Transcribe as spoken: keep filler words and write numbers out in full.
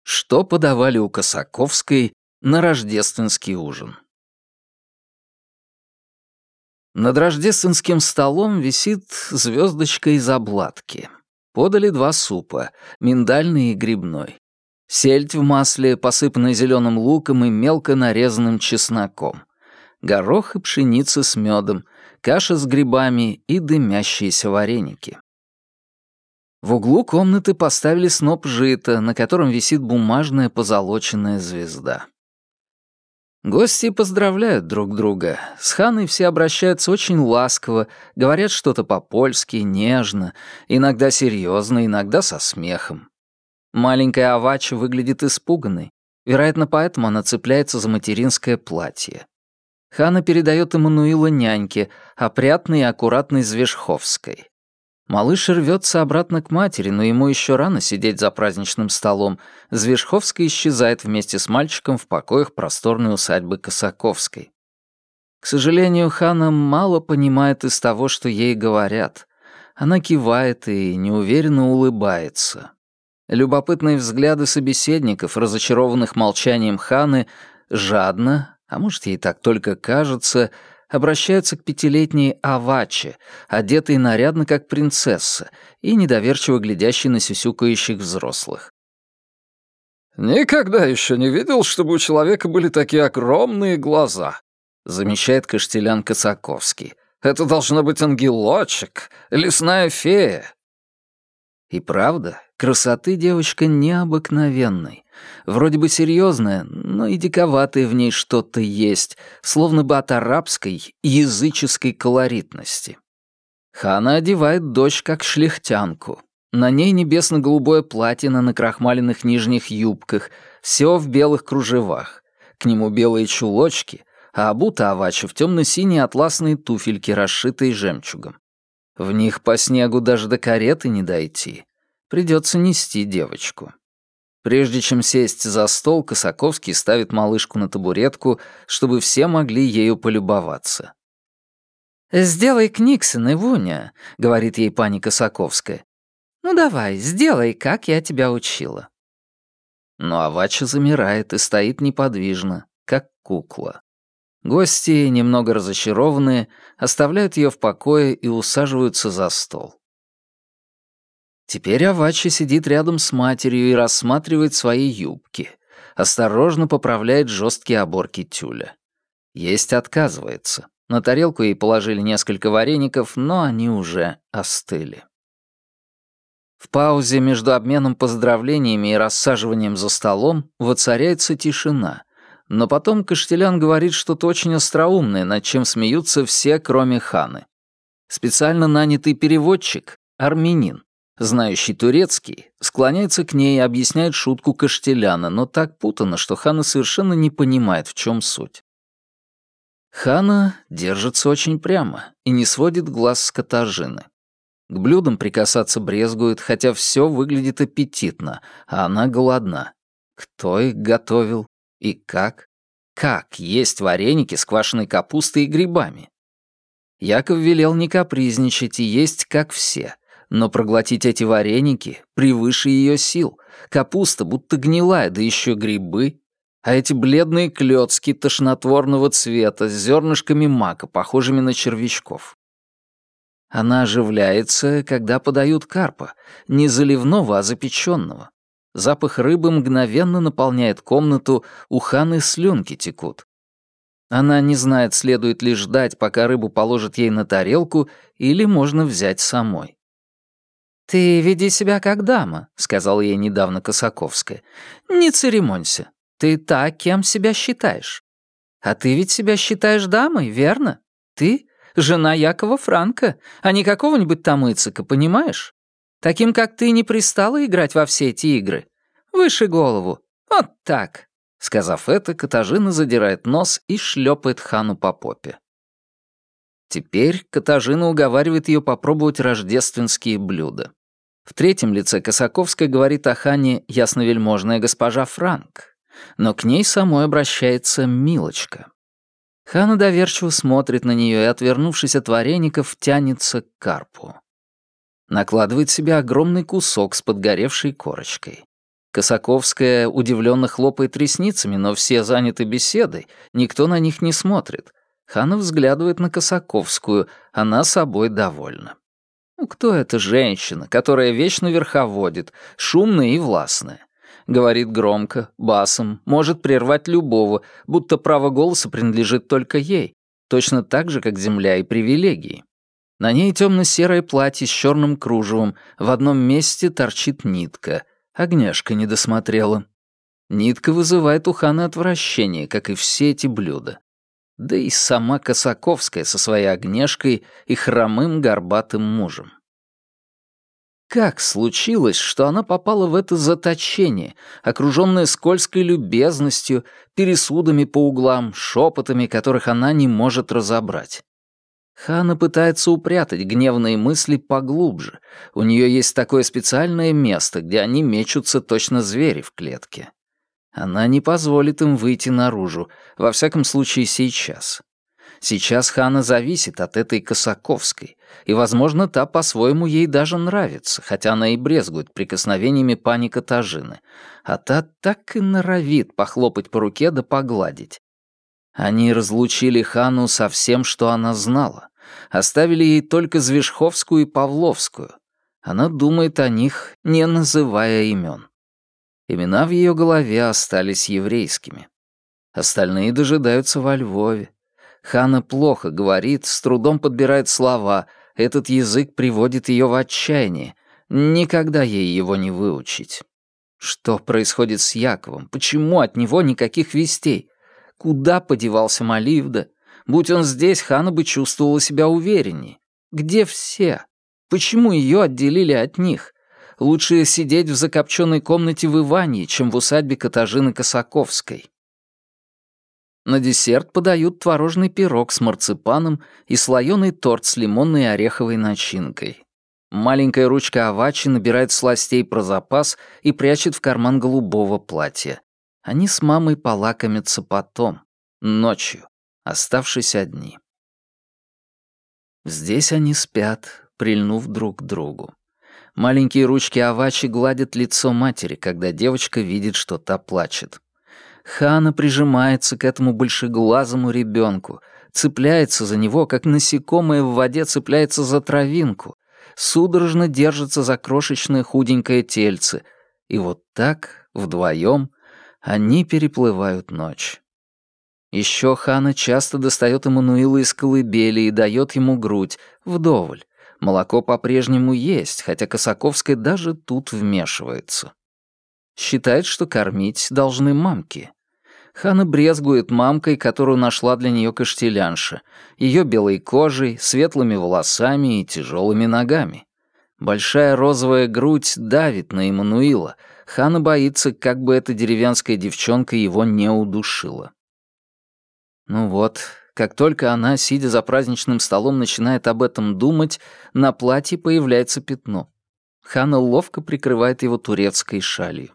Что подавали у Косаковской на рождественский ужин? Над рождественским столом висит звездочка из обладки. Подали два супа — миндальный и грибной. Сельдь в масле, посыпанная зеленым луком и мелко нарезанным чесноком. Горох и пшеница с медом, каша с грибами и дымящиеся вареники. В углу комнаты поставили сноп жита, на котором висит бумажная позолоченная звезда. Гости поздравляют друг друга. С Ханой все обращаются очень ласково, говорят что-то по-польски, нежно, иногда серьезно, иногда со смехом. Маленькая Авача выглядит испуганной. Вероятно, поэтому она цепляется за материнское платье. Хана передает Эммануила няньке, опрятной и аккуратной Звежховской. Малыш рвется обратно к матери, но ему еще рано сидеть за праздничным столом. Звежховская исчезает вместе с мальчиком в покоях просторной усадьбы Косаковской. К сожалению, Хана мало понимает из того, что ей говорят. Она кивает и неуверенно улыбается. Любопытные взгляды собеседников, разочарованных молчанием Ханы, жадно, а может, ей так только кажется, обращаются к пятилетней Аваче, одетой нарядно как принцесса и недоверчиво глядящей на сюсюкающих взрослых. «Никогда еще не видел, чтобы у человека были такие огромные глаза», замечает Каштелян Косаковский. «Это должно быть ангелочек, лесная фея». И правда, красоты девочка необыкновенной. Вроде бы серьезная, но и диковатое в ней что-то есть, словно бы от арабской, языческой колоритности. Хана одевает дочь как шляхтянку. На ней небесно-голубое платье на накрахмаленных нижних юбках, все в белых кружевах. К нему белые чулочки, а обута Авача в темно-синие атласные туфельки, расшитые жемчугом. В них по снегу даже до кареты не дойти. Придется нести девочку. Прежде чем сесть за стол, Косаковский ставит малышку на табуретку, чтобы все могли ею полюбоваться. «Сделай книксон, Ивуня», — говорит ей пани Косаковская. «Ну давай, сделай, как я тебя учила». Но Авача замирает и стоит неподвижно, как кукла. Гости, немного разочарованные, оставляют ее в покое и усаживаются за стол. Теперь Авача сидит рядом с матерью и рассматривает свои юбки. Осторожно поправляет жесткие оборки тюля. Есть отказывается. На тарелку ей положили несколько вареников, но они уже остыли. В паузе между обменом поздравлениями и рассаживанием за столом воцаряется тишина. Но потом Каштелян говорит что-то очень остроумное, над чем смеются все, кроме Ханы. Специально нанятый переводчик, армянин, знающий турецкий, склоняется к ней и объясняет шутку Каштеляна, но так путано, что Хана совершенно не понимает, в чем суть. Хана держится очень прямо и не сводит глаз с Катажины. К блюдам прикасаться брезгует, хотя все выглядит аппетитно, а она голодна. Кто их готовил и как? Как есть вареники с квашеной капустой и грибами? Яков велел не капризничать и есть, как все. Но проглотить эти вареники превыше ее сил. Капуста будто гнилая, да еще грибы. А эти бледные клёцки тошнотворного цвета с зернышками мака, похожими на червячков. Она оживляется, когда подают карпа, не заливного, а запеченного. Запах рыбы мгновенно наполняет комнату, у Ханы слюнки текут. Она не знает, следует ли ждать, пока рыбу положат ей на тарелку, или можно взять самой. «Ты веди себя как дама», — сказала ей недавно Косаковская. «Не церемонься. Ты та, кем себя считаешь. А ты ведь себя считаешь дамой, верно? Ты — жена Якова Франка, а не какого-нибудь там Ицика, понимаешь? Таким, как ты, не пристало играть во все эти игры. Выше голову. Вот так». Сказав это, Катажина задирает нос и шлепает Хану по попе. Теперь Катажина уговаривает ее попробовать рождественские блюда. В третьем лице Косаковская говорит о Хане ясновельможная госпожа Франк, но к ней самой обращается Милочка. Хана доверчиво смотрит на нее и, отвернувшись от вареников, тянется к карпу. Накладывает себе огромный кусок с подгоревшей корочкой. Косаковская удивленно хлопает ресницами, но все заняты беседой, никто на них не смотрит. Хана взглядывает на Косаковскую, она собой довольна. Ну, кто эта женщина, которая вечно верховодит, шумная и властная? Говорит громко, басом, может прервать любого, будто право голоса принадлежит только ей, точно так же, как земля и привилегии. На ней темно-серое платье с черным кружевом, в одном месте торчит нитка. Агняшка не досмотрела. Нитка вызывает у Ханы отвращение, как и все эти блюда. Да и сама Косаковская со своей Агнешкой и хромым горбатым мужем. Как случилось, что она попала в это заточение, окружённое скользкой любезностью, пересудами по углам, шепотами, которых она не может разобрать? Хана пытается упрятать гневные мысли поглубже. У нее есть такое специальное место, где они мечутся точно звери в клетке. Она не позволит им выйти наружу, во всяком случае сейчас. Сейчас Хана зависит от этой Косаковской, и, возможно, та по-своему ей даже нравится, хотя она и брезгует прикосновениями пани Катажины, а та так и норовит похлопать по руке да погладить. Они разлучили Хану со всем, что она знала, оставили ей только Звежховскую и Павловскую. Она думает о них, не называя имен. Имена в ее голове остались еврейскими. Остальные дожидаются во Львове. Хана плохо говорит, с трудом подбирает слова, этот язык приводит ее в отчаяние. Никогда ей его не выучить. Что происходит с Яковом? Почему от него никаких вестей? Куда подевался Маливда? Будь он здесь, Хана бы чувствовала себя увереннее. Где все? Почему ее отделили от них? Лучше сидеть в закопченной комнате в Иванье, чем в усадьбе Катажины Косаковской. На десерт подают творожный пирог с марципаном и слоеный торт с лимонной и ореховой начинкой. Маленькая ручка Авачи набирает сластей про запас и прячет в карман голубого платья. Они с мамой полакомятся потом, ночью, оставшись одни. Здесь они спят, прильнув друг к другу. Маленькие ручки Авачи гладят лицо матери, когда девочка видит, что та плачет. Хана прижимается к этому большеглазому ребенку, цепляется за него, как насекомое в воде цепляется за травинку, судорожно держится за крошечное худенькое тельце, и вот так, вдвоем, они переплывают ночь. Еще Хана часто достает Эммануила из колыбели и дает ему грудь, вдоволь. Молоко по-прежнему есть, хотя Косаковская даже тут вмешивается. Считает, что кормить должны мамки. Хана брезгует мамкой, которую нашла для нее каштелянша, ее белой кожей, светлыми волосами и тяжелыми ногами. Большая розовая грудь давит на Эммануила. Хана боится, как бы эта деревенская девчонка его не удушила. Ну вот, как только она, сидя за праздничным столом, начинает об этом думать, на платье появляется пятно. Хана ловко прикрывает его турецкой шалью.